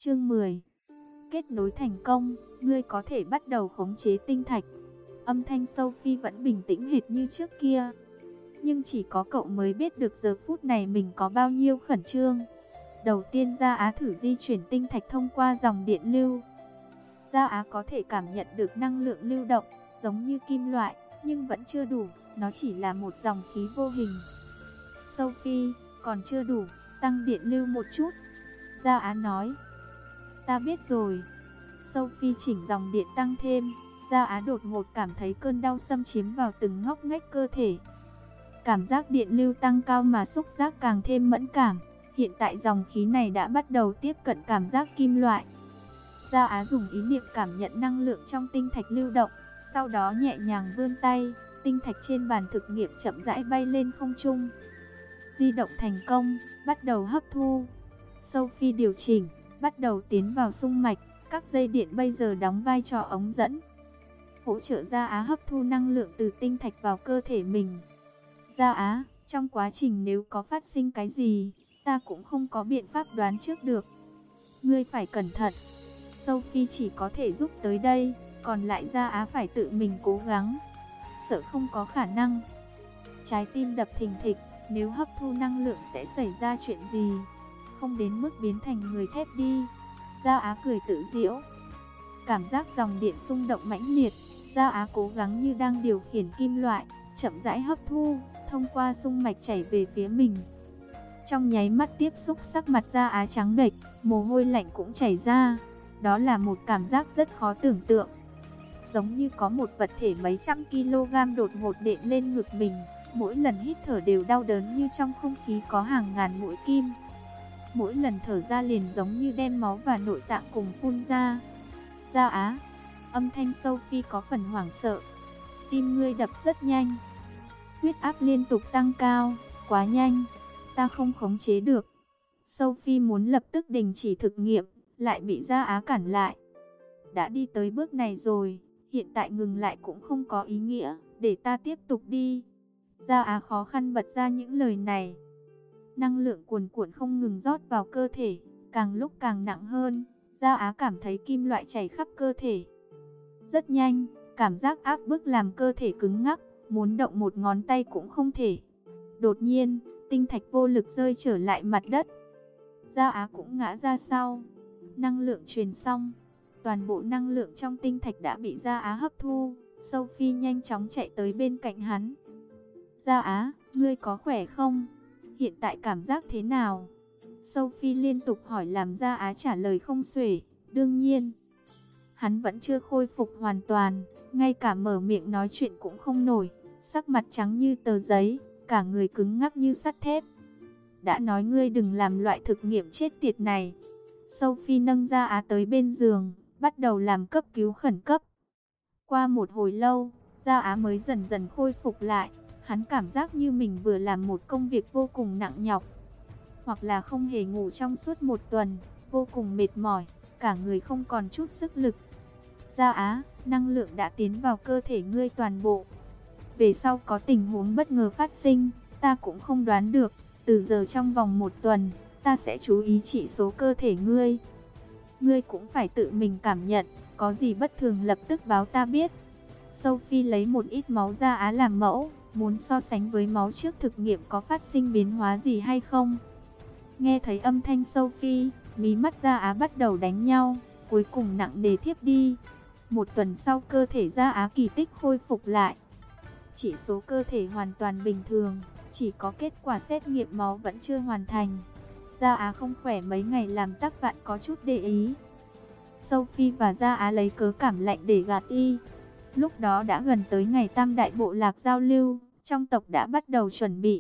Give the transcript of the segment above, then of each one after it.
Chương 10. Kết nối thành công, ngươi có thể bắt đầu khống chế tinh thạch. Âm thanh Sophie vẫn bình tĩnh hệt như trước kia, nhưng chỉ có cậu mới biết được giờ phút này mình có bao nhiêu khẩn trương. Đầu tiên Gia Á thử di chuyển tinh thạch thông qua dòng điện lưu. Gia Á có thể cảm nhận được năng lượng lưu động, giống như kim loại, nhưng vẫn chưa đủ, nó chỉ là một dòng khí vô hình. Sophie, còn chưa đủ, tăng điện lưu một chút. Gia Á nói. Ta biết rồi. Sophie chỉnh dòng điện tăng thêm. Gia Á đột ngột cảm thấy cơn đau xâm chiếm vào từng ngóc ngách cơ thể. Cảm giác điện lưu tăng cao mà xúc giác càng thêm mẫn cảm. Hiện tại dòng khí này đã bắt đầu tiếp cận cảm giác kim loại. Gia Á dùng ý niệm cảm nhận năng lượng trong tinh thạch lưu động, sau đó nhẹ nhàng vươn tay, tinh thạch trên bàn thực nghiệm chậm rãi bay lên không trung. Di động thành công, bắt đầu hấp thu. Sophie điều chỉnh, bắt đầu tiến vào xung mạch, các dây điện bây giờ đóng vai trò ống dẫn, hỗ trợ Gia Á hấp thu năng lượng từ tinh thạch vào cơ thể mình. Gia Á, trong quá trình nếu có phát sinh cái gì, ta cũng không có biện pháp đoán trước được. Ngươi phải cẩn thận. Sophie chỉ có thể giúp tới đây, còn lại Gia Á phải tự mình cố gắng. Sợ không có khả năng. Trái tim đập thình thịch, nếu hấp thu năng lượng sẽ xảy ra chuyện gì? Không đến mức biến thành người thép đi. Gia Á cười tự giễu. Cảm giác dòng điện xung động mãnh liệt, Gia Á cố gắng như đang điều khiển kim loại, chậm rãi hấp thu, thông qua xung mạch chảy về phía mình. Trong nháy mắt tiếp xúc, sắc mặt Gia Á trắng bệch, mồ hôi lạnh cũng chảy ra. Đó là một cảm giác rất khó tưởng tượng. Giống như có một vật thể mấy trăm kg đột ngột đệm lên ngực mình, mỗi lần hít thở đều đau đớn như trong không khí có hàng ngàn mũi kim. Mỗi lần thở ra liền giống như đem máu và nội tạng cùng phun ra. Gia Á, âm thanh Sophie có phần hoảng sợ. Tim ngươi đập rất nhanh. Huyết áp liên tục tăng cao, quá nhanh, ta không khống chế được. Sophie muốn lập tức đình chỉ thực nghiệm, lại bị Gia Á cản lại. Đã đi tới bước này rồi, hiện tại ngừng lại cũng không có ý nghĩa, để ta tiếp tục đi. Gia Á khó khăn bật ra những lời này. Năng lượng cuồn cuộn không ngừng rót vào cơ thể, càng lúc càng nặng hơn. Gia Á cảm thấy kim loại chảy khắp cơ thể. Rất nhanh, cảm giác áp bức làm cơ thể cứng ngắc, muốn động một ngón tay cũng không thể. Đột nhiên, tinh thạch vô lực rơi trở lại mặt đất. Gia Á cũng ngã ra sau. Năng lượng truyền xong, toàn bộ năng lượng trong tinh thạch đã bị Gia Á hấp thu. Sophie nhanh chóng chạy tới bên cạnh hắn. Gia Á, ngươi có khỏe không? Hiện tại cảm giác thế nào? Sophie liên tục hỏi làm Gia Á trả lời không xuể. Đương nhiên, hắn vẫn chưa khôi phục hoàn toàn, ngay cả mở miệng nói chuyện cũng không nổi, sắc mặt trắng như tờ giấy, cả người cứng ngắc như sắt thép. Đã nói ngươi đừng làm loại thực nghiệm chết tiệt này. Sophie nâng Gia Á tới bên giường, bắt đầu làm cấp cứu khẩn cấp. Qua một hồi lâu, Gia Á mới dần dần khôi phục lại. Hắn cảm giác như mình vừa làm một công việc vô cùng nặng nhọc, hoặc là không hề ngủ trong suốt một tuần, vô cùng mệt mỏi, cả người không còn chút sức lực. Gia Á, năng lượng đã tiến vào cơ thể ngươi toàn bộ. Về sau có tình huống bất ngờ phát sinh, ta cũng không đoán được. Từ giờ trong vòng một tuần, ta sẽ chú ý chỉ số cơ thể ngươi. Ngươi cũng phải tự mình cảm nhận, có gì bất thường lập tức báo ta biết. Sophie lấy một ít máu Gia Á làm mẫu, muốn so sánh với máu trước thực nghiệm có phát sinh biến hóa gì hay không. Nghe thấy âm thanh Sophie, mí mắt Gia Á bắt đầu đánh nhau, cuối cùng nặng nề thiếp đi. Một tuần sau cơ thể Gia Á kỳ tích khôi phục lại. Chỉ số cơ thể hoàn toàn bình thường, chỉ có kết quả xét nghiệm máu vẫn chưa hoàn thành. Gia Á không khỏe mấy ngày làm Tắc Vạn có chút để ý. Sophie và Gia Á lấy cớ cảm lạnh để gạt y. Lúc đó đã gần tới ngày Tam Đại Bộ Lạc giao lưu, trong tộc đã bắt đầu chuẩn bị.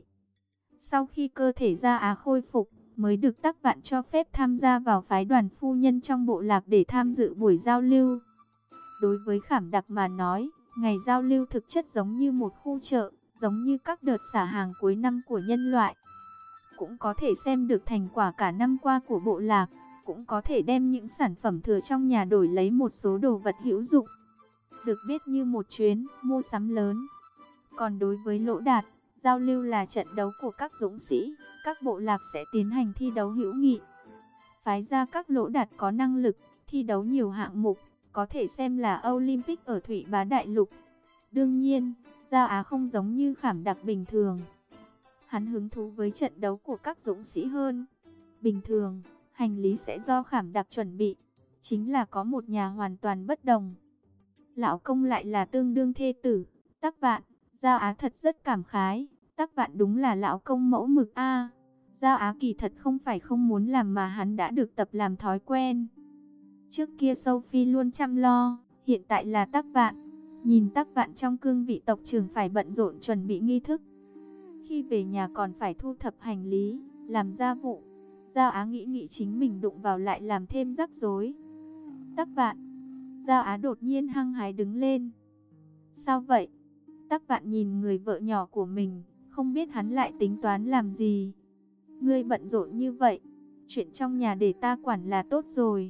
Sau khi cơ thể Gia Á khôi phục, mới được Tắc Vạn cho phép tham gia vào phái đoàn phu nhân trong bộ lạc để tham dự buổi giao lưu. Đối với Khảm Đặc mà nói, ngày giao lưu thực chất giống như một khu chợ, giống như các đợt xả hàng cuối năm của nhân loại. Cũng có thể xem được thành quả cả năm qua của bộ lạc, cũng có thể đem những sản phẩm thừa trong nhà đổi lấy một số đồ vật hữu dụng. Được biết như một chuyến mua sắm lớn. Còn đối với Lỗ Đạt, giao lưu là trận đấu của các dũng sĩ, các bộ lạc sẽ tiến hành thi đấu hữu nghị. phái ra các lỗ đạt có năng lực, thi đấu nhiều hạng mục, có thể xem là Olympic ở Thủy Bá Đại Lục. Đương nhiên, Gia Á không giống như Khảm Đặc bình thường. Hắn hứng thú với trận đấu của các dũng sĩ hơn. Bình thường, hành lý sẽ do Khảm Đặc chuẩn bị, chính là có một nhà hoàn toàn bất đồng. Lão công lại là tương đương thê tử, Tắc Vạn. Gia Á thật rất cảm khái, Tắc Vạn đúng là lão công mẫu mực a. Gia Á kỳ thật không phải không muốn làm mà hắn đã được tập làm thói quen. Trước kia Sophie luôn chăm lo, hiện tại là Tắc Vạn. Nhìn Tắc Vạn trong cương vị tộc trưởng phải bận rộn chuẩn bị nghi thức. Khi về nhà còn phải thu thập hành lý, làm gia vụ. Gia Á nghĩ chính mình đụng vào lại làm thêm rắc rối. Tắc Vạn. Gia Á đột nhiên hăng hái đứng lên. Sao vậy? Tắc Vạn nhìn người vợ nhỏ của mình, không biết hắn lại tính toán làm gì. Ngươi bận rộn như vậy, chuyện trong nhà để ta quản là tốt rồi.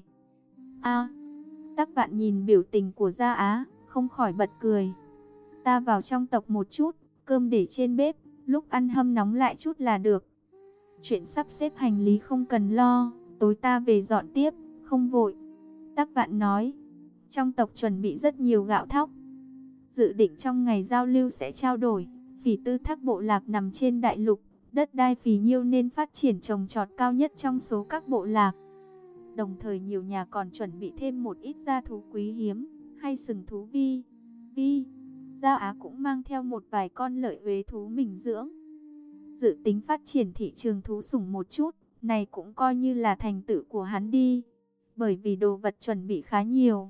Tắc Vạn nhìn biểu tình của Gia Á, không khỏi bật cười. Ta vào trong tộc một chút, cơm để trên bếp, lúc ăn hâm nóng lại chút là được. Chuyện sắp xếp hành lý không cần lo, tối ta về dọn tiếp, không vội. Tắc Vạn nói, trong tộc chuẩn bị rất nhiều gạo thóc. Dự định trong ngày giao lưu sẽ trao đổi, Phỉ Tư Thác bộ lạc nằm trên đại lục, đất đai phì nhiêu nên phát triển trồng trọt cao nhất trong số các bộ lạc. Đồng thời nhiều nhà còn chuẩn bị thêm một ít gia thú quý hiếm, hay sừng thú vi. Gia Á cũng mang theo một vài con lợi uế thú mình dưỡng. Dự tính phát triển thị trường thú sủng một chút, này cũng coi như là thành tựu của hắn đi. Bởi vì đồ vật chuẩn bị khá nhiều.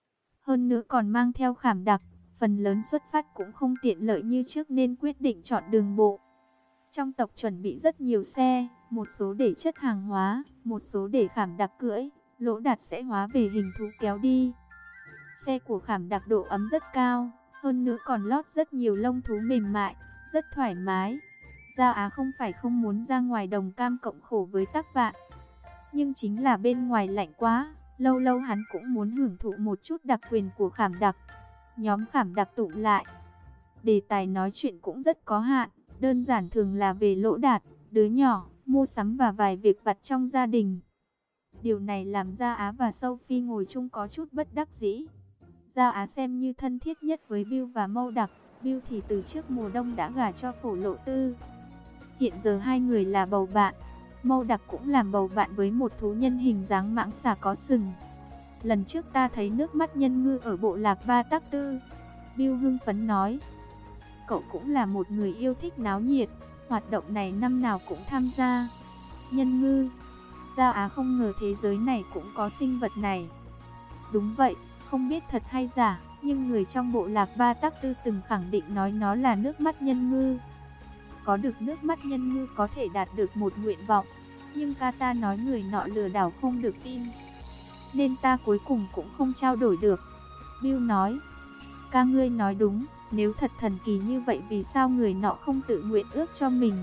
Hơn nữa còn mang theo Khảm Đặc, phần lớn xuất phát cũng không tiện lợi như trước nên quyết định chọn đường bộ. Trong tộc chuẩn bị rất nhiều xe, một số để chất hàng hóa, một số để Khảm Đặc cưỡi, Lỗ Đạt sẽ hóa về hình thú kéo đi. Xe của Khảm Đặc độ ấm rất cao, hơn nữa còn lót rất nhiều lông thú mềm mại, rất thoải mái. Gia Á không phải không muốn ra ngoài đồng cam cộng khổ với Tắc Vạn, nhưng chính là bên ngoài lạnh quá, lâu lâu hắn cũng muốn hưởng thụ một chút đặc quyền của Khảm Đặc. Nhóm Khảm Đặc tụ lại, đề tài nói chuyện cũng rất có hạn, đơn giản thường là về Lỗ Đạt, đứa nhỏ, mua sắm và vài việc vặt trong gia đình. Điều này làm Gia Á và Sophie ngồi chung có chút bất đắc dĩ. Gia Á xem như thân thiết nhất với Bill và Mâu Đặc, Bill thì từ trước mùa đông đã gả cho Phổ Lộ Tư. Hiện giờ hai người là bầu bạn, Mâu Đặc cũng làm bầu bạn với một thú nhân hình dáng mãng xà có sừng. Lần trước ta thấy nước mắt nhân ngư ở bộ lạc Ba Tắc Tư. Bill hưng phấn nói. Cậu cũng là một người yêu thích náo nhiệt, hoạt động này năm nào cũng tham gia. Nhân ngư. Gia Á không ngờ thế giới này cũng có sinh vật này. Đúng vậy, không biết thật hay giả, nhưng người trong bộ lạc Ba Tắc Tư từng khẳng định nói nó là nước mắt nhân ngư. Có được nước mắt nhân ngư có thể đạt được một nguyện vọng, nhưng ca ta nói người nọ lừa đảo không được tin, nên ta cuối cùng cũng không trao đổi được. Bill nói, ca ngươi nói đúng, nếu thật thần kỳ như vậy vì sao người nọ không tự nguyện ước cho mình.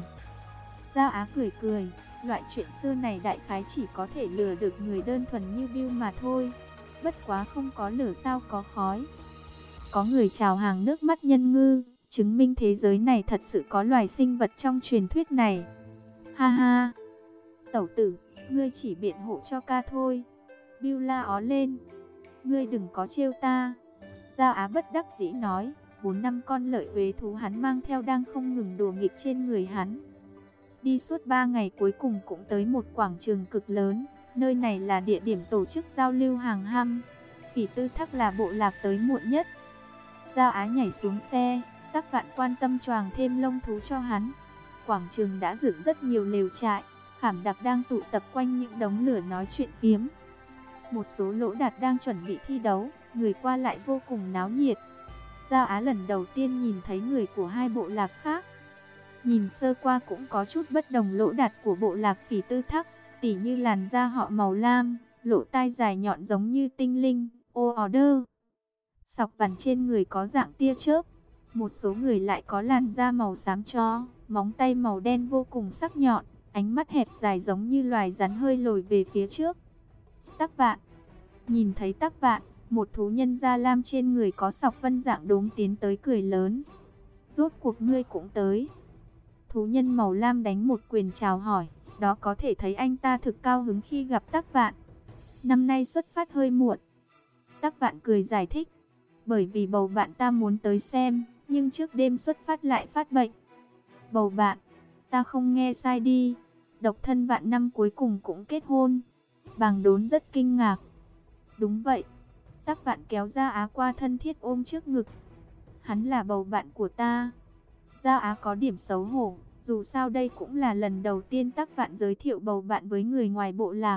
Gia Á cười cười, loại chuyện xưa này đại khái chỉ có thể lừa được người đơn thuần như Bill mà thôi. Bất quá không có lửa sao có khói. Có người chào hàng nước mắt nhân ngư, chứng minh thế giới này thật sự có loài sinh vật trong truyền thuyết này. Ha ha, tẩu tử, ngươi chỉ biện hộ cho ca thôi. Bill la ó lên, ngươi đừng có trêu ta. Gia Á bất đắc dĩ nói, 4-5 con lợi uế thú hắn mang theo đang không ngừng đùa nghịch trên người hắn. Đi suốt 3 ngày cuối cùng cũng tới một quảng trường cực lớn, nơi này là địa điểm tổ chức giao lưu hàng hăm. Phỉ Tư Thác là bộ lạc tới muộn nhất. Gia Á nhảy xuống xe, Tắc Vạn quan tâm choàng thêm lông thú cho hắn. Quảng trường đã dựng rất nhiều lều trại, Khảm Đặc đang tụ tập quanh những đống lửa nói chuyện phiếm. Một số Lỗ Đạt đang chuẩn bị thi đấu, người qua lại vô cùng náo nhiệt. Gia Á lần đầu tiên nhìn thấy người của hai bộ lạc khác. Nhìn sơ qua cũng có chút bất đồng. Lỗ Đạt của bộ lạc Phỉ Tư Thác, tỉ như làn da họ màu lam, lỗ tai dài nhọn giống như tinh linh, order. Sọc vằn trên người có dạng tia chớp. Một số người lại có làn da màu xám cho, móng tay màu đen vô cùng sắc nhọn, ánh mắt hẹp dài giống như loài rắn hơi lồi về phía trước. Tắc Vạn. Nhìn thấy Tắc Vạn, một thú nhân da lam trên người có sọc vân dạng đốm tiến tới cười lớn. Rốt cuộc ngươi cũng tới. Thú nhân màu lam đánh một quyền chào hỏi, Đó có thể thấy anh ta thực cao hứng khi gặp Tắc Vạn. Năm nay xuất phát hơi muộn. Tắc Vạn cười giải thích. Bởi vì bầu bạn ta muốn tới xem, nhưng trước đêm xuất phát lại phát bệnh. Bầu bạn, ta không nghe sai đi. Độc thân Vạn năm cuối cùng cũng kết hôn. Bàng Đốn rất kinh ngạc. Đúng vậy. Tắc Vạn kéo Gia Á qua thân thiết ôm trước ngực. Hắn là bầu bạn của ta. Gia Á có điểm xấu hổ. Dù sao đây cũng là lần đầu tiên Tắc Vạn giới thiệu bầu bạn với người ngoài bộ lạc.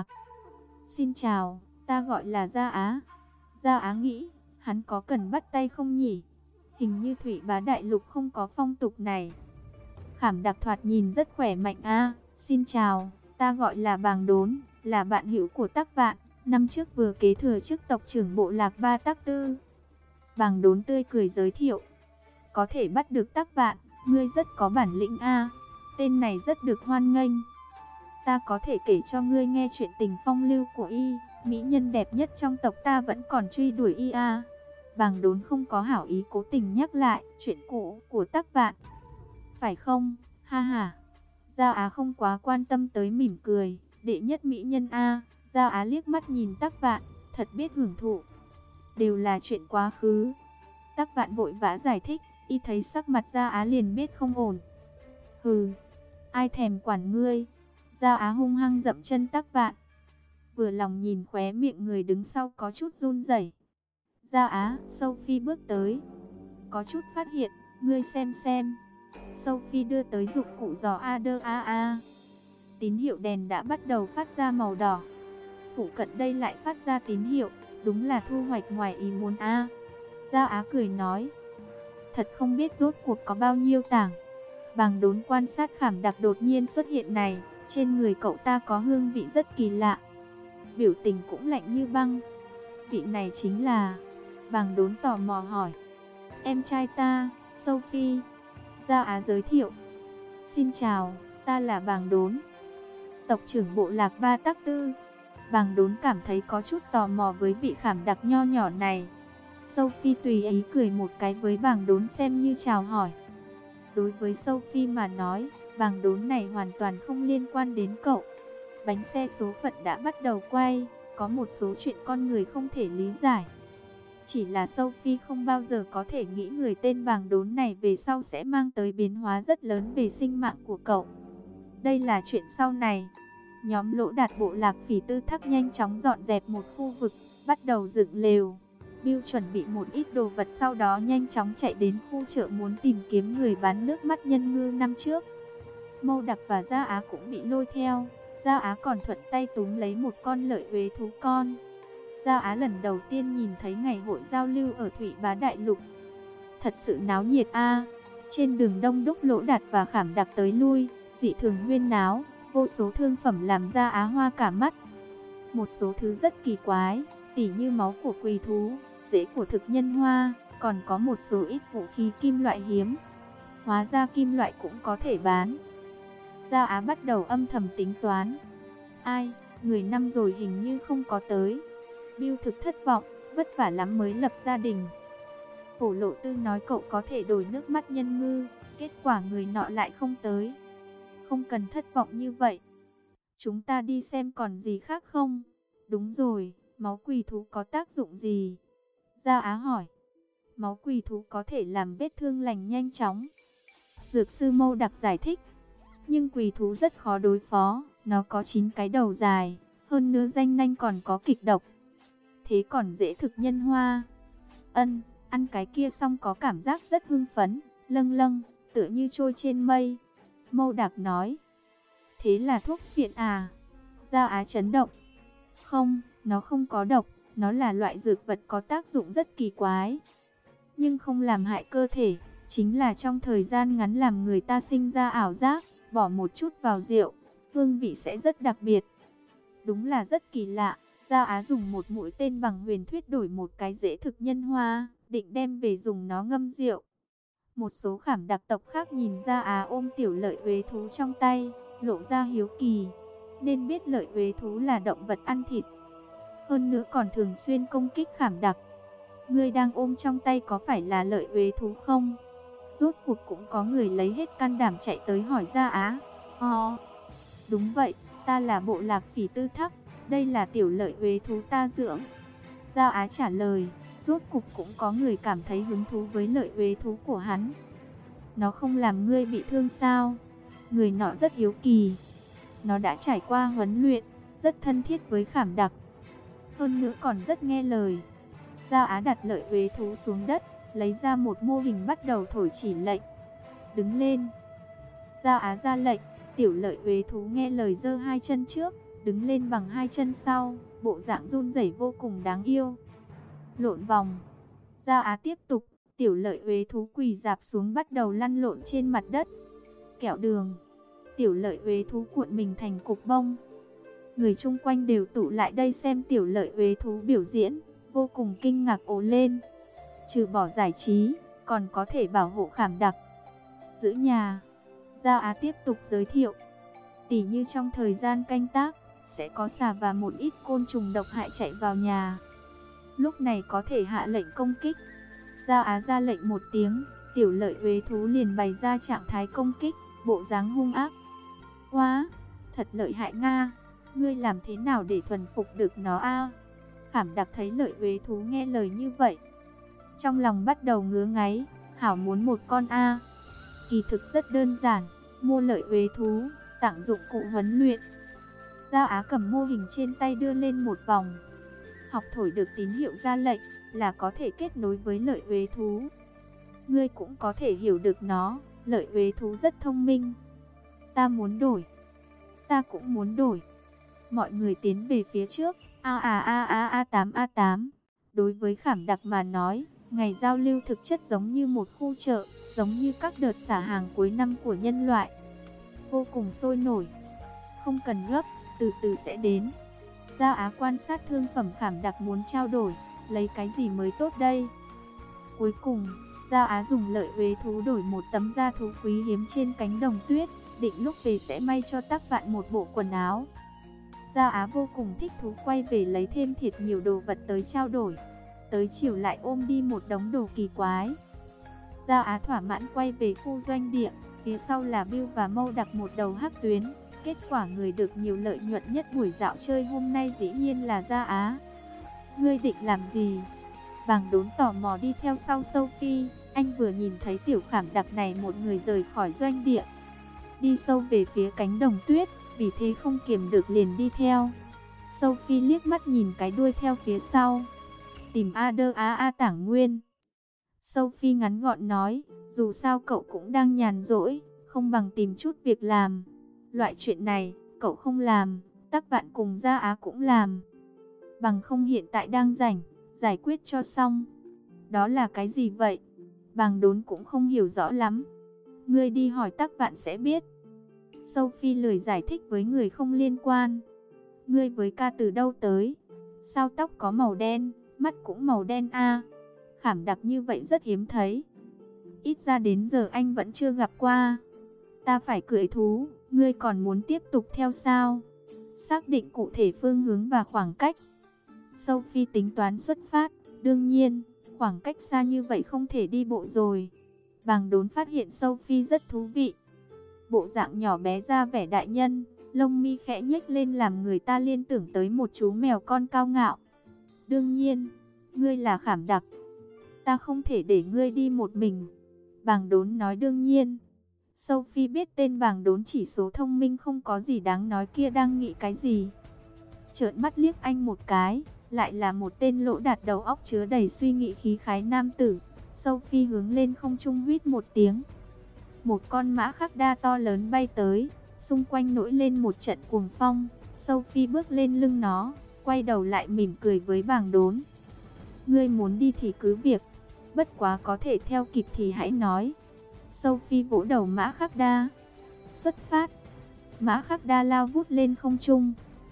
Xin chào, ta gọi là Gia Á. Gia Á nghĩ, hắn có cần bắt tay không nhỉ? Hình như Thủy Bá Đại Lục không có phong tục này. Khảm Đặc thoạt nhìn rất khỏe mạnh a. Xin chào, ta gọi là Bàng Đốn, là bạn hữu của Tắc Vạn. Năm trước vừa kế thừa chức tộc trưởng bộ lạc Ba Tắc Tư. Bàng Đốn tươi cười giới thiệu. Có thể bắt được Tắc Vạn, ngươi rất có bản lĩnh a. Tên này rất được hoan nghênh. Ta có thể kể cho ngươi nghe chuyện tình phong lưu của y. Mỹ nhân đẹp nhất trong tộc ta vẫn còn truy đuổi y a. Bàng Đốn không có hảo ý cố tình nhắc lại chuyện cũ của Tắc Vạn. Phải không? Ha ha. Gia Á không quá quan tâm tới mỉm cười. Đệ nhất mỹ nhân a. Gia Á liếc mắt nhìn Tắc Vạn, thật biết hưởng thụ. Đều là chuyện quá khứ. Tắc Vạn vội vã giải thích, y thấy sắc mặt Gia Á liền biết không ổn. Hừ, ai thèm quản ngươi. Gia Á hung hăng dậm chân Tắc Vạn. Vừa lòng nhìn khóe miệng người đứng sau có chút run rẩy. Gia Á, Sophie bước tới. Có chút phát hiện, ngươi xem. Sophie đưa tới dụng cụ dò ADAA. Tín hiệu đèn đã bắt đầu phát ra màu đỏ. Phụ cận đây lại phát ra tín hiệu, đúng là thu hoạch ngoài ý muốn a. Gia Á cười nói. Thật không biết rốt cuộc có bao nhiêu tảng. Bàng Đốn quan sát Khảm Đặc đột nhiên xuất hiện này, trên người cậu ta có hương vị rất kỳ lạ. Biểu tình cũng lạnh như băng. Vị này chính là... Bàng Đốn tò mò hỏi. Em trai ta, Sophie. Gia Á giới thiệu. Xin chào, ta là Bàng Đốn, tộc trưởng bộ lạc Ba Tắc Tư. Bàng Đốn cảm thấy có chút tò mò với vị Khảm Đặc nho nhỏ này. Sophie tùy ý cười một cái với Bàng Đốn xem như chào hỏi. Đối với Sophie mà nói, Bàng Đốn này hoàn toàn không liên quan đến cậu. Bánh xe số phận đã bắt đầu quay, có một số chuyện con người không thể lý giải. Chỉ là Sophie không bao giờ có thể nghĩ người tên Bàng Đốn này về sau sẽ mang tới biến hóa rất lớn về sinh mạng của cậu. Đây là chuyện sau này. Nhóm Lỗ Đạt bộ lạc Phỉ Tư Thắc nhanh chóng dọn dẹp một khu vực, bắt đầu dựng lều. Bill chuẩn bị một ít đồ vật, sau đó nhanh chóng chạy đến khu chợ muốn tìm kiếm người bán nước mắt nhân ngư năm trước. Mâu Đặc và Gia Á cũng bị lôi theo. Gia Á còn thuận tay túm lấy một con lợi uế thú con. Gia Á lần đầu tiên nhìn thấy ngày hội giao lưu ở Thủy Bá Đại Lục. Thật sự náo nhiệt a. Trên đường đông đúc Lỗ Đạt và Khảm Đặc tới lui, dị thường huyên náo, vô số thương phẩm làm Gia Á hoa cả mắt. Một số thứ rất kỳ quái, tỉ như máu của quỳ thú, rễ của thực nhân hoa, còn có một số ít vũ khí kim loại hiếm. Hóa ra kim loại cũng có thể bán. Gia Á bắt đầu âm thầm tính toán. Ai, người năm rồi hình như không có tới. Bill thực thất vọng, vất vả lắm mới lập gia đình. Phổ Lộ Tư nói cậu có thể đổi nước mắt nhân ngư, kết quả người nọ lại không tới. Không cần thất vọng như vậy. Chúng ta đi xem còn gì khác không? Đúng rồi, máu quỳ thú có tác dụng gì? Gia Á hỏi. Máu quỳ thú có thể làm vết thương lành nhanh chóng. Dược sư Mâu Đặc giải thích. Nhưng quỳ thú rất khó đối phó, nó có 9 cái đầu dài, hơn nữa ranh nanh còn có kịch độc. Thế còn dễ thực nhân hoa? Ăn cái kia xong có cảm giác rất hưng phấn, lâng lâng, tựa như trôi trên mây. Mâu Đặc nói. Thế là thuốc phiện à? Gia Á chấn động. Không, nó không có độc, nó là loại dược vật có tác dụng rất kỳ quái. Nhưng không làm hại cơ thể, chính là trong thời gian ngắn làm người ta sinh ra ảo giác, bỏ một chút vào rượu, hương vị sẽ rất đặc biệt. Đúng là rất kỳ lạ. Gia Á dùng một mũi tên bằng huyền thuyết đổi một cái rễ thực nhân hoa, định đem về dùng nó ngâm rượu. Một số Khảm Đặc tộc khác nhìn Gia Á ôm tiểu lợi uế thú trong tay, lộ ra hiếu kỳ, nên biết lợi uế thú là động vật ăn thịt. Hơn nữa còn thường xuyên công kích Khảm Đặc. Ngươi đang ôm trong tay có phải là lợi uế thú không? Rốt cuộc cũng có người lấy hết can đảm chạy tới hỏi Gia Á. Đúng vậy, ta là bộ lạc Phỉ Tư Thắc, đây là tiểu lợi uế thú ta dưỡng. Giao Á trả lời, rốt cục cũng có người cảm thấy hứng thú với lợi uế thú của hắn. Nó không làm ngươi bị thương sao? Người nọ rất hiếu kỳ. Nó đã trải qua huấn luyện, rất thân thiết với Khảm Đặc. Hơn nữa còn rất nghe lời. Giao Á đặt lợi uế thú xuống đất, lấy ra một mô hình bắt đầu thổi chỉ lệnh. Đứng lên. Giao Á ra lệnh, tiểu lợi uế thú nghe lời giơ hai chân trước, đứng lên bằng hai chân sau, bộ dạng run rẩy vô cùng đáng yêu. Lộn vòng. Giao Á tiếp tục, tiểu lợi uế thú quỳ rạp xuống bắt đầu lăn lộn trên mặt đất. Kẹo đường. Tiểu lợi uế thú cuộn mình thành cục bông. Người chung quanh đều tụ lại đây xem tiểu lợi uế thú biểu diễn, vô cùng kinh ngạc ồ lên. Trừ bỏ giải trí, còn có thể bảo hộ Khảm Đặc, giữ nhà. Giao Á tiếp tục giới thiệu, tỉ như trong thời gian canh tác, sẽ có sà và một ít côn trùng độc hại chạy vào nhà. Lúc này có thể hạ lệnh công kích. Giao Á ra lệnh một tiếng, tiểu lợi uế thú liền bày ra trạng thái công kích, bộ dáng hung ác. Quá, thật lợi hại Nga, ngươi làm thế nào để thuần phục được nó a? Khảm Đặc thấy lợi uế thú nghe lời như vậy, trong lòng bắt đầu ngứa ngáy, hảo muốn một con a. Kỳ thực rất đơn giản, mua lợi uế thú, tặng dụng cụ huấn luyện. Giao Á cầm mô hình trên tay đưa lên một vòng. Học thổi được tín hiệu ra lệnh là có thể kết nối với lợi uế thú. Ngươi cũng có thể hiểu được nó, lợi uế thú rất thông minh. Ta muốn đổi. Ta cũng muốn đổi. Mọi người tiến về phía trước. A8A8. Đối với Khảm Đặc mà nói, ngày giao lưu thực chất giống như một khu chợ, giống như các đợt xả hàng cuối năm của nhân loại. Vô cùng sôi nổi. Không cần gấp, từ từ sẽ đến. Giao Á quan sát thương phẩm Khảm Đặc muốn trao đổi, lấy cái gì mới tốt đây? Cuối cùng, Giao Á dùng lợi uế thú đổi một tấm da thú quý hiếm trên cánh đồng tuyết, định lúc về sẽ may cho Tắc Vạn một bộ quần áo. Giao Á vô cùng thích thú, quay về lấy thêm thiệt nhiều đồ vật tới trao đổi. Tới chiều lại ôm đi một đống đồ kỳ quái. Giao Á thỏa mãn quay về khu doanh địa, phía sau là Bill và Mâu đặt một đầu hắc tuyến. Kết quả người được nhiều lợi nhuận nhất buổi dạo chơi hôm nay dĩ nhiên là Giao Á. Ngươi định làm gì? Bàng Đốn tò mò đi theo sau Sophie. Anh vừa nhìn thấy tiểu Khảm Đặc này một người rời khỏi doanh địa, đi sâu về phía cánh đồng tuyết, vì thế không kiềm được liền đi theo. Sophie liếc mắt nhìn cái đuôi theo phía sau. Tìm A Tảng Nguyên. Sophie ngắn gọn nói, dù sao cậu cũng đang nhàn rỗi, không bằng tìm chút việc làm. Loại chuyện này, cậu không làm, Tắc Vạn cùng Giao Á cũng làm. Bằng không hiện tại đang rảnh, giải quyết cho xong. Đó là cái gì vậy? Bàng Đốn cũng không hiểu rõ lắm. Ngươi đi hỏi Tắc Vạn sẽ biết. Sophie lười giải thích với người không liên quan. Ngươi với ca từ đâu tới? Sao tóc có màu đen, mắt cũng màu đen a? Khảm Đặc như vậy rất hiếm thấy. Ít ra đến giờ anh vẫn chưa gặp qua. Ta phải cưỡi thú, ngươi còn muốn tiếp tục theo sao? Xác định cụ thể phương hướng và khoảng cách. Sophie tính toán xuất phát, đương nhiên, khoảng cách xa như vậy không thể đi bộ rồi. Bàng Đốn phát hiện Sophie rất thú vị. Bộ dạng nhỏ bé ra vẻ đại nhân, lông mi khẽ nhếch lên làm người ta liên tưởng tới một chú mèo con cao ngạo. Đương nhiên, ngươi là Khảm Đặc, ta không thể để ngươi đi một mình. Bàng Đốn nói đương nhiên. Sophie biết tên Bàng Đốn chỉ số thông minh không có gì đáng nói kia đang nghĩ cái gì. Trợn mắt liếc anh một cái, lại là một tên lỗ đạt đầu óc chứa đầy suy nghĩ khí khái nam tử. Sophie hướng lên không trung huýt một tiếng. Một con mã khắc đa to lớn bay tới, xung quanh nổi lên một trận cuồng phong. Sophie bước lên lưng nó, quay đầu lại mỉm cười với Bàng Đốn. Ngươi muốn đi thì cứ việc, bất quá có thể theo kịp thì hãy nói. Sophie vỗ đầu mã khắc đa. Xuất phát. Mã khắc đa lao vút lên không trung.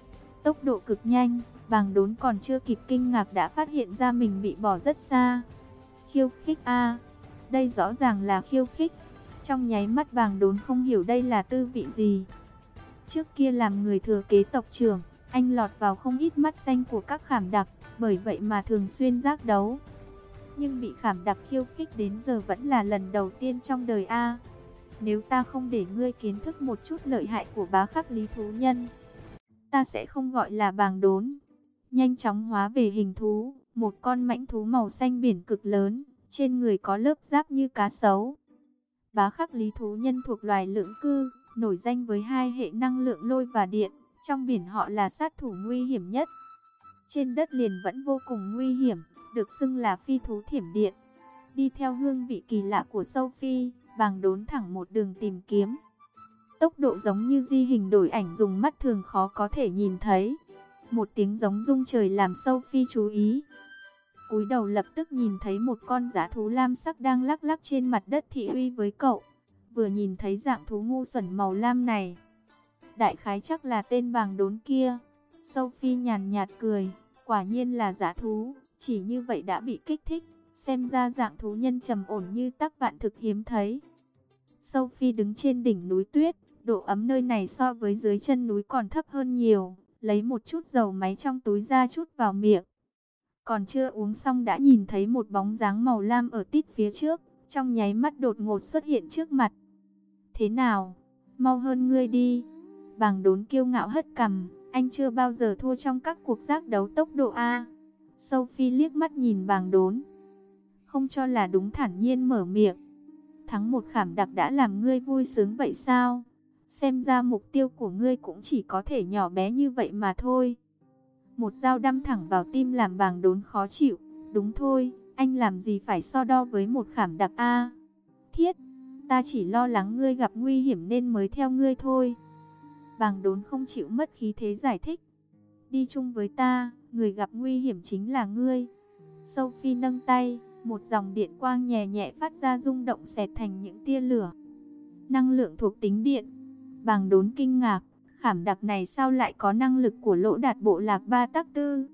Tốc độ cực nhanh, Bàng Đốn còn chưa kịp kinh ngạc đã phát hiện ra mình bị bỏ rất xa. Khiêu khích a, đây rõ ràng là khiêu khích. Trong nháy mắt Bàng Đốn không hiểu đây là tư vị gì. Trước kia làm người thừa kế tộc trưởng, anh lọt vào không ít mắt xanh của các Khảm Đặc, bởi vậy mà thường xuyên giác đấu. Nhưng bị Khảm Đặc khiêu khích đến giờ vẫn là lần đầu tiên trong đời a. Nếu ta không để ngươi kiến thức một chút lợi hại của bá khắc lý thú nhân, ta sẽ không gọi là bàng đốn. Nhanh chóng hóa về hình thú, một con mãnh thú màu xanh biển cực lớn, trên người có lớp giáp như cá sấu. Bá khắc lý thú nhân thuộc loài lưỡng cư, nổi danh với hai hệ năng lượng lôi và điện. Trong biển họ là sát thủ nguy hiểm nhất. Trên đất liền vẫn vô cùng nguy hiểm, được xưng là phi thú thiểm điện. Đi theo hương vị kỳ lạ của Sophie, bàng đốn thẳng một đường tìm kiếm. Tốc độ giống như di hình đổi ảnh, dùng mắt thường khó có thể nhìn thấy. Một tiếng giống rung trời làm Sophie chú ý. Cúi đầu lập tức nhìn thấy một con dã thú lam sắc đang lắc lắc trên mặt đất thị uy với cậu. Vừa nhìn thấy dạng thú ngu xuẩn màu lam này, đại khái chắc là tên bàng đốn kia. Sophie nhàn nhạt cười, quả nhiên là dã thú, chỉ như vậy đã bị kích thích. Xem ra dạng thú nhân trầm ổn như tắc vạn thực hiếm thấy. Sophie đứng trên đỉnh núi tuyết, độ ấm nơi này so với dưới chân núi còn thấp hơn nhiều. Lấy một chút dầu máy trong túi ra chút vào miệng. Còn chưa uống xong đã nhìn thấy một bóng dáng màu lam ở tít phía trước, trong nháy mắt đột ngột xuất hiện trước mặt. Thế nào? Mau hơn ngươi đi. Bàng đốn kiêu ngạo hất cằm, anh chưa bao giờ thua trong các cuộc giác đấu tốc độ A. Sophie liếc mắt nhìn bàng đốn, không cho là đúng, thản nhiên mở miệng. Thắng một khảm đặc đã làm ngươi vui sướng vậy sao? Xem ra mục tiêu của ngươi cũng chỉ có thể nhỏ bé như vậy mà thôi. Một dao đâm thẳng vào tim làm bàng đốn khó chịu. Đúng thôi, anh làm gì phải so đo với một khảm đặc A. Thiết, ta chỉ lo lắng ngươi gặp nguy hiểm nên mới theo ngươi thôi. Bàng đốn không chịu mất khí thế giải thích. Đi chung với ta, người gặp nguy hiểm chính là ngươi. Sophie nâng tay, một dòng điện quang nhẹ nhẹ phát ra rung động xẹt thành những tia lửa. Năng lượng thuộc tính điện. Bàng đốn kinh ngạc, khảm đặc này sao lại có năng lực của Lỗ Đạt bộ lạc Ba Tắc Tư?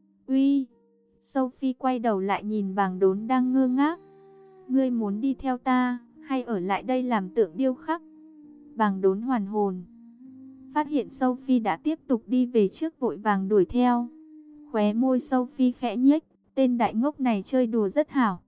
Uy! Sophie quay đầu lại nhìn bàng đốn đang ngơ ngác. Ngươi muốn đi theo ta, hay ở lại đây làm tượng điêu khắc? Bàng đốn hoàn hồn, phát hiện Sophie đã tiếp tục đi về trước, vội vàng đuổi theo. Khóe môi Sophie khẽ nhếch, tên đại ngốc này chơi đùa rất hảo.